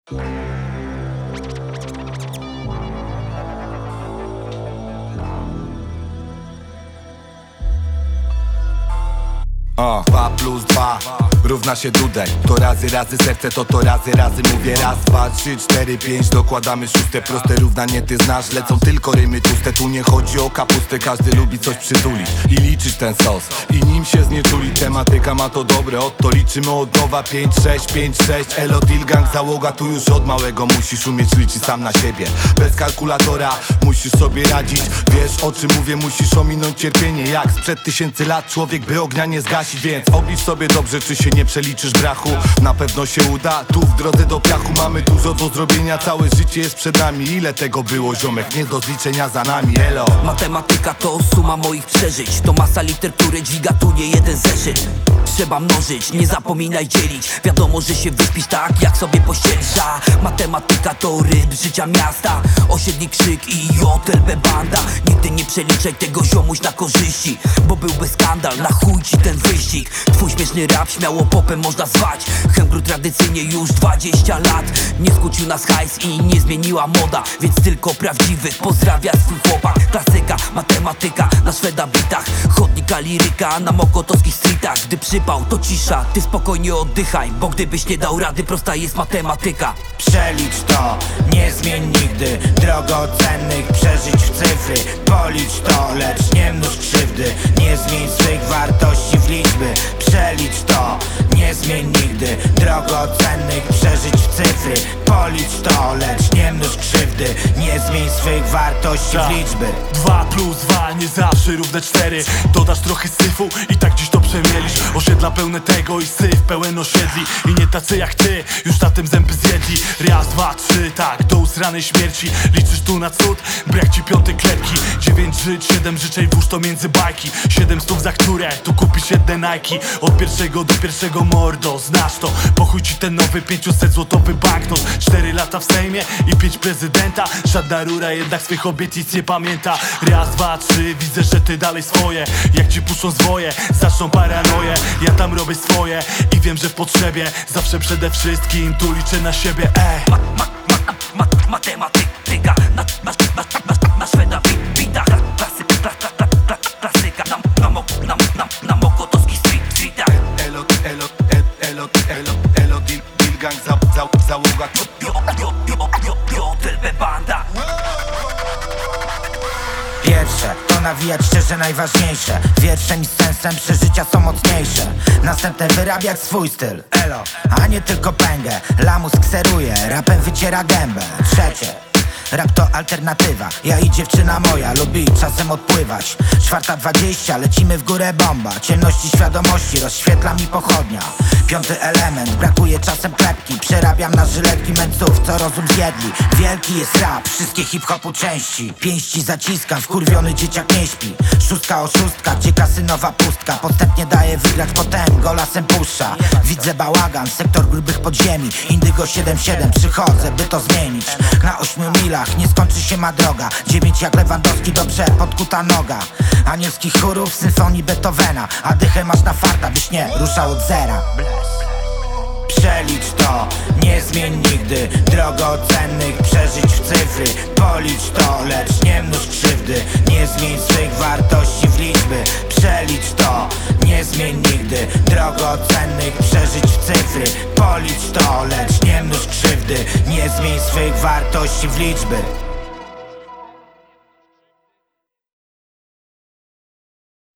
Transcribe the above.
2 plus 2 równa się dudek. To razy serce, to razy mówię. Raz, 2, 3, 4, 5. Dokładamy szóste, proste równanie ty znasz. Lecą tylko rymy tłuste, tu nie chodzi o kapustę. Każdy lubi coś przytulić i liczyć ten sos i nim się znieczuli. Tematyka ma to dobre, to liczymy od nowa. 5, 6, 5, 6. Elo, deal, gang, załoga. Tu już od małego musisz umieć liczyć sam na siebie. Bez kalkulatora musisz sobie radzić. Wiesz o czym mówię, musisz ominąć cierpienie. Jak sprzed tysięcy lat człowiek by ognia nie zgasić. Więc oblicz sobie dobrze, czy się nie przeliczysz brachu. Na pewno się uda, tu w drodze do piachu. Mamy dużo do zrobienia, całe życie jest przed nami. Ile tego było, ziomek, nie do zliczenia za nami. Elo. Matematyka to suma moich przeżyć. To masa liter, które dźwiga tu nie jeden zeszyt. Trzeba mnożyć, nie zapominaj dzielić. Wiadomo, że się wyspisz tak, jak sobie pościelisz. Matematyka to rytm życia miasta. Osiedli krzyk i JLB banda. Nigdy nie przeliczaj tego ziomuś na korzyści, bo byłby skandal, na chuj ci ten wyścig. Twój śmieszny rap śmiało popem można zwać. Hemgru tradycyjnie już 20 lat. Nie skłócił nas hajs i nie zmieniła moda, więc tylko prawdziwych pozdrawia swój chłopak. Klasyka, matematyka na Szweda bitach. Chodnika liryka na mokotowskich streetach. Gdy przypał to cisza, ty spokojnie oddychaj, bo gdybyś nie dał rady, prosta jest matematyka. Przelicz to, nie zmień nigdy drogocennych przeżyć w cyfry. Policz to, lecz nie mnóż krzywdy. Nie zmień swych wartości w liczby. Przelicz to, nie zmień nigdy drogocennych przeżyć w cyfry. Policz to, lecz nie mnóż krzywdy. Nie zmień swych wartości w liczby. 2 plus 2 nie zawsze równe 4. Dodasz trochę syfu i tak dziś to przemielisz. Osiedla pełne tego i syf pełen osiedli. I nie tacy jak ty, już na tym zęby zjedli. Raz, 2, 3, tak, do usranej śmierci. Liczysz tu na cud, brak ci piątej klepki. 9 żyć, 7 życzeń, włóż to między bajki. 7 stów za które, tu kupisz jedne Nike. Od pierwszego do pierwszego mordo, znasz to. Pochuj ci ten nowy 500 złotowy banknot. 4 lata w Sejmie i 5 prezydenta. Żadna rura jednak swych obietnic nie pamięta. Raz, 2, 3, widzę, że ty dalej swoje. Jak ci puszczą zwoje, zaczną paranoję. Ja tam robię swoje i wiem, że w potrzebie zawsze przede wszystkim tu liczę na siebie. Matematyka na Szweda bitach. Klasyka na mokotowskich streetach. Elo, deal, gang, załoga. JLB banda. Pierwsze to nawijać szczerze najważniejsze. Wierszem i sensem przeżycia są mocniejsze. Następne wyrabiać swój styl. Elo, a nie tylko pęgę. Lamus kseruje, rapem wyciera gębę. Trzecie, rap to alternatywa. Ja i dziewczyna moja lubi czasem odpływać. 4:20, lecimy w górę bomba. Ciemności świadomości rozświetla mi pochodnia. 5. element, brakuje czasem klepki. Przerabiam na żyletki męców, co rozum zjedli. Wielki jest rap, wszystkie hip-hopu części. Pięści zaciskam, wkurwiony dzieciak nie śpi. 6 oszustka, gdzie kasynowa pustka. Podstępnie daje wygrać, potem go lasem puszcza. Widzę bałagan, sektor grubych podziemi. Indygo 7-7, przychodzę, by to zmienić. Na 8 milach nie skończy się ma droga. 9 jak Lewandowski, dobrze podkuta noga. Anielskich chórów, symfonii Beethovena. A dychę masz na farta, byś nie ruszał od zera. Przelicz to, nie zmień nigdy drogocennych przeżyć w cyfry. Policz to, lecz nie mnóż krzywdy. Nie zmień swych wartości w liczby. Przelicz to, nie zmień nigdy drogocennych przeżyć w cyfry. Policz to, lecz nie mnóż krzywdy. Nie zmień swych wartości w liczby.